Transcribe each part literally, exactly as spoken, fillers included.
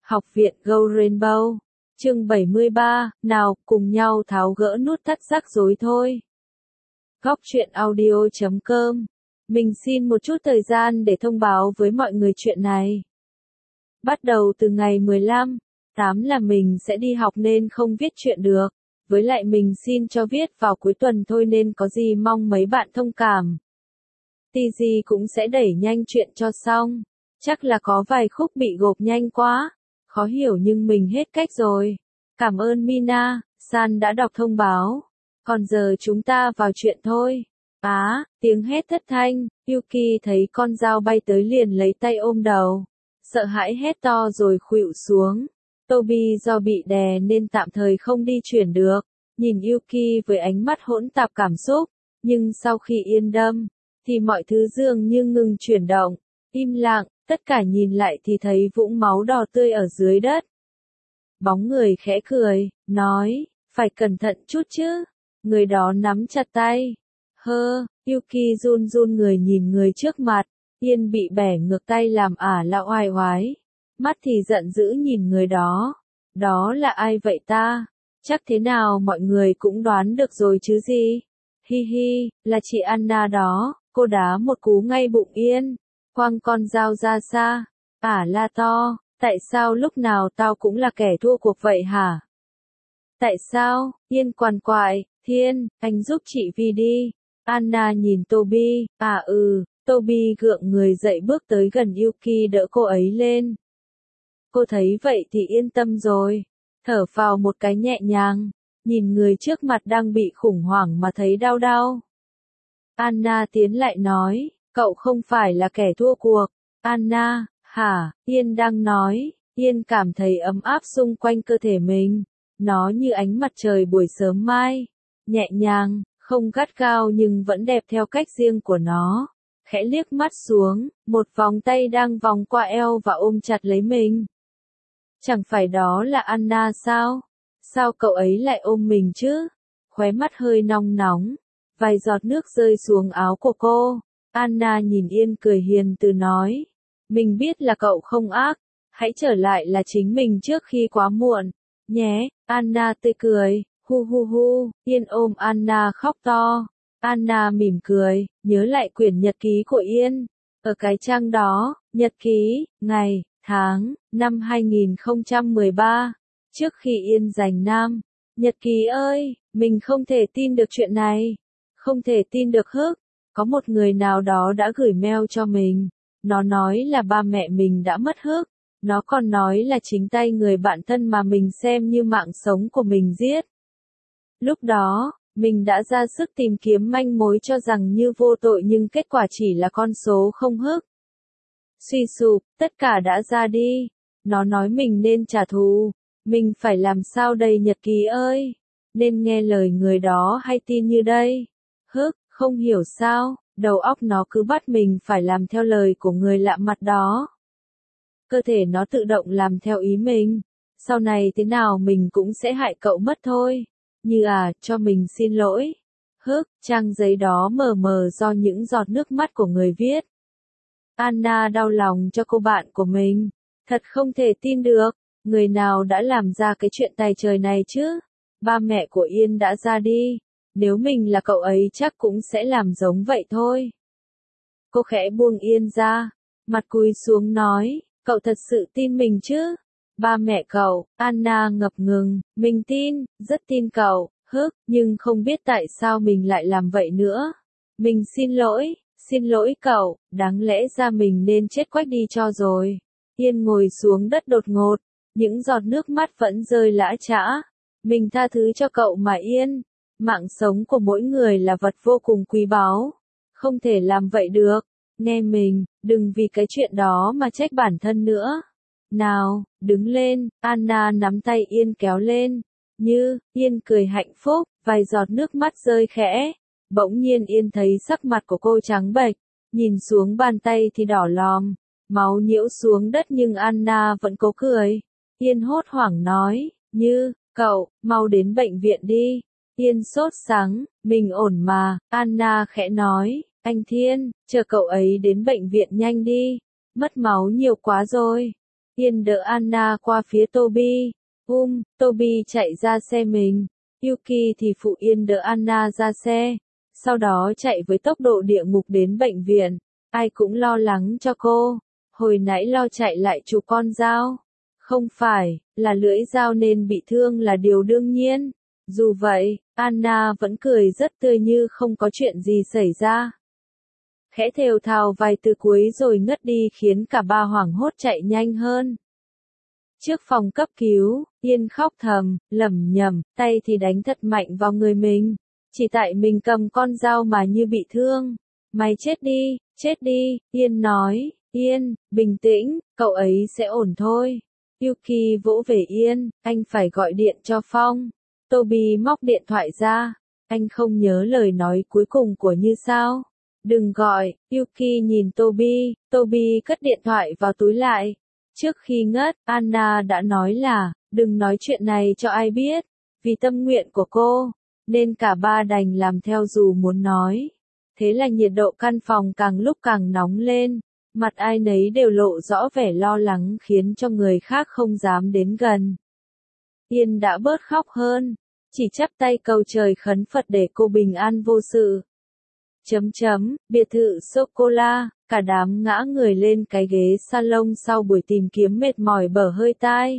Học viện Go Rainbow. Chương bảy mươi ba, nào, cùng nhau tháo gỡ nút thắt rắc rối thôi. Góc truyện audio chấm com. Mình xin một chút thời gian để thông báo với mọi người chuyện này. Bắt đầu từ ngày mười lăm tháng tám là mình sẽ đi học nên không viết chuyện được. Với lại mình xin cho viết vào cuối tuần thôi nên có gì mong mấy bạn thông cảm. Tì gì cũng sẽ đẩy nhanh chuyện cho xong. Chắc là có vài khúc bị gộp nhanh quá. Khó hiểu nhưng mình hết cách rồi. Cảm ơn Mina, San đã đọc thông báo. Còn giờ chúng ta vào chuyện thôi. Á, tiếng hét thất thanh, Yuki thấy con dao bay tới liền lấy tay ôm đầu. Sợ hãi hét to rồi khuỵu xuống. Toby do bị đè nên tạm thời không đi chuyển được. Nhìn Yuki với ánh mắt hỗn tạp cảm xúc. Nhưng sau khi yên tâm, thì mọi thứ dường như ngừng chuyển động. Im lặng, tất cả nhìn lại thì thấy vũng máu đỏ tươi ở dưới đất. Bóng người khẽ cười, nói, phải cẩn thận chút chứ. Người đó nắm chặt tay. Hơ, Yuki run run người nhìn người trước mặt. Yên bị bẻ ngược tay làm ả là oai oái. Mắt thì giận dữ nhìn người đó. Đó là ai vậy ta? Chắc thế nào mọi người cũng đoán được rồi chứ gì? Hi hi, là chị Anna đó. Cô đá một cú ngay bụng Yên. Quăng con dao ra xa. Ả la to, tại sao lúc nào tao cũng là kẻ thua cuộc vậy hả? Tại sao? Yên quằn quại, Thiên, anh giúp chị Vi đi. Anna nhìn Toby, à ừ, Toby gượng người dậy bước tới gần Yuki đỡ cô ấy lên. Cô thấy vậy thì yên tâm rồi. Thở phào một cái nhẹ nhàng, nhìn người trước mặt đang bị khủng hoảng mà thấy đau đau. Anna tiến lại nói, cậu không phải là kẻ thua cuộc. Anna, hả? Yên đang nói, Yên cảm thấy ấm áp xung quanh cơ thể mình. Nó như ánh mặt trời buổi sớm mai. Nhẹ nhàng, không gắt gao nhưng vẫn đẹp theo cách riêng của nó. Khẽ liếc mắt xuống, một vòng tay đang vòng qua eo và ôm chặt lấy mình. Chẳng phải đó là Anna sao? Sao cậu ấy lại ôm mình chứ? Khóe mắt hơi nong nóng. Vài giọt nước rơi xuống áo của cô. Anna nhìn Yên cười hiền từ nói. Mình biết là cậu không ác. Hãy trở lại là chính mình trước khi quá muộn. Nhé, Anna tươi cười. Hu hu hu, Yên ôm Anna khóc to. Anna mỉm cười, nhớ lại quyển nhật ký của Yên. Ở cái trang đó, nhật ký, ngày, tháng, năm hai nghìn không trăm mười ba. Trước khi Yên giành nam. Nhật ký ơi, mình không thể tin được chuyện này. Không thể tin được hức. Có một người nào đó đã gửi mail cho mình. Nó nói là ba mẹ mình đã mất hức. Nó còn nói là chính tay người bạn thân mà mình xem như mạng sống của mình giết. Lúc đó, mình đã ra sức tìm kiếm manh mối cho rằng như vô tội nhưng kết quả chỉ là con số không hức. Suy sụp, tất cả đã ra đi. Nó nói mình nên trả thù. Mình phải làm sao đây nhật ký ơi? Nên nghe lời người đó hay tin như đây? Hức, không hiểu sao, đầu óc nó cứ bắt mình phải làm theo lời của người lạ mặt đó. Cơ thể nó tự động làm theo ý mình. Sau này thế nào mình cũng sẽ hại cậu mất thôi. Như à, cho mình xin lỗi. Hức, trang giấy đó mờ mờ do những giọt nước mắt của người viết. Anna đau lòng cho cô bạn của mình. Thật không thể tin được. Người nào đã làm ra cái chuyện tày trời này chứ? Ba mẹ của Yên đã ra đi. Nếu mình là cậu ấy chắc cũng sẽ làm giống vậy thôi. Cô khẽ buông Yên ra. Mặt cúi xuống nói, cậu thật sự tin mình chứ? Ba mẹ cậu, Anna ngập ngừng, mình tin, rất tin cậu, hức, nhưng không biết tại sao mình lại làm vậy nữa. Mình xin lỗi, xin lỗi cậu, đáng lẽ ra mình nên chết quách đi cho rồi. Yên ngồi xuống đất đột ngột, những giọt nước mắt vẫn rơi lã chã. Mình tha thứ cho cậu mà Yên. Mạng sống của mỗi người là vật vô cùng quý báu. Không thể làm vậy được. Nghe mình, đừng vì cái chuyện đó mà trách bản thân nữa. Nào, đứng lên, Anna nắm tay Yên kéo lên. Như, Yên cười hạnh phúc, vài giọt nước mắt rơi khẽ. Bỗng nhiên Yên thấy sắc mặt của cô trắng bệch, nhìn xuống bàn tay thì đỏ lòm, máu nhiễu xuống đất nhưng Anna vẫn cố cười. Yên hốt hoảng nói, Như, cậu, mau đến bệnh viện đi. Yên sốt sắng, mình ổn mà, Anna khẽ nói, anh Thiên, chờ cậu ấy đến bệnh viện nhanh đi, mất máu nhiều quá rồi. Yên đỡ Anna qua phía Toby. Um, Toby chạy ra xe mình. Yuki thì phụ Yên đỡ Anna ra xe. Sau đó chạy với tốc độ địa ngục đến bệnh viện. Ai cũng lo lắng cho cô. Hồi nãy lo chạy lại chụp con dao. Không phải, là lưỡi dao nên bị thương là điều đương nhiên. Dù vậy, Anna vẫn cười rất tươi như không có chuyện gì xảy ra. Khẽ thều thào vài từ cuối rồi ngất đi khiến cả ba hoảng hốt chạy nhanh hơn. Trước phòng cấp cứu, Yên khóc thầm, lẩm nhẩm, tay thì đánh thật mạnh vào người mình. Chỉ tại mình cầm con dao mà như bị thương. Mày chết đi, chết đi, Yên nói. Yên, bình tĩnh, cậu ấy sẽ ổn thôi. Yuki vỗ về Yên, anh phải gọi điện cho Phong. Toby móc điện thoại ra. Anh không nhớ lời nói cuối cùng của Như sao? Đừng gọi, Yuki nhìn Toby, Toby cất điện thoại vào túi lại. Trước khi ngất, Anna đã nói là, đừng nói chuyện này cho ai biết, vì tâm nguyện của cô, nên cả ba đành làm theo dù muốn nói. Thế là nhiệt độ căn phòng càng lúc càng nóng lên, mặt ai nấy đều lộ rõ vẻ lo lắng khiến cho người khác không dám đến gần. Yên đã bớt khóc hơn, chỉ chắp tay cầu trời khấn Phật để cô bình an vô sự. Chấm chấm, biệt thự sô-cô-la, cả đám ngã người lên cái ghế salon sau buổi tìm kiếm mệt mỏi bở hơi tai.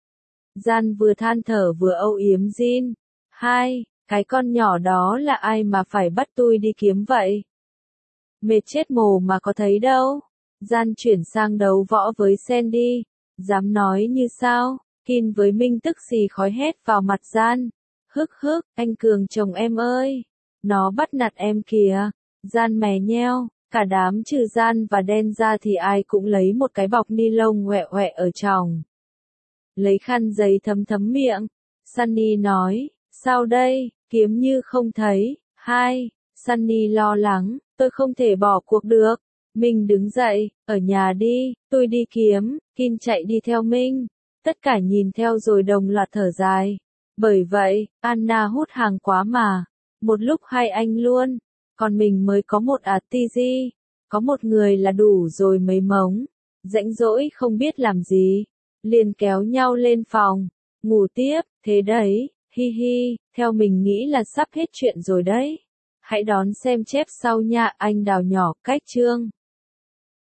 Gian vừa than thở vừa âu yếm Jin. Hai, cái con nhỏ đó là ai mà phải bắt tôi đi kiếm vậy? Mệt chết mồ mà có thấy đâu. Gian chuyển sang đấu võ với Sandy. Dám nói như sao? Kin với Minh tức xì khói hét vào mặt Gian. Hức hức, anh Cường chồng em ơi. Nó bắt nạt em kìa. Gian mè nheo, cả đám trừ Gian và đen ra thì ai cũng lấy một cái bọc ni lông ngoẹ ngoẹ ở tròng. Lấy khăn giấy thấm thấm miệng. Sunny nói, sao đây, kiếm như không thấy. Hai, Sunny lo lắng, tôi không thể bỏ cuộc được. Minh đứng dậy, ở nhà đi, tôi đi kiếm. Kin chạy đi theo Minh. Tất cả nhìn theo rồi đồng loạt thở dài. Bởi vậy, Anna hút hàng quá mà. Một lúc hai anh luôn. Còn mình mới có một ạt ti gi. Có một người là đủ rồi mấy mống. Rãnh rỗi không biết làm gì. Liền kéo nhau lên phòng. Ngủ tiếp, thế đấy, hi hi, theo mình nghĩ là sắp hết chuyện rồi đấy. Hãy đón xem chép sau nha anh Đào nhỏ cách chương.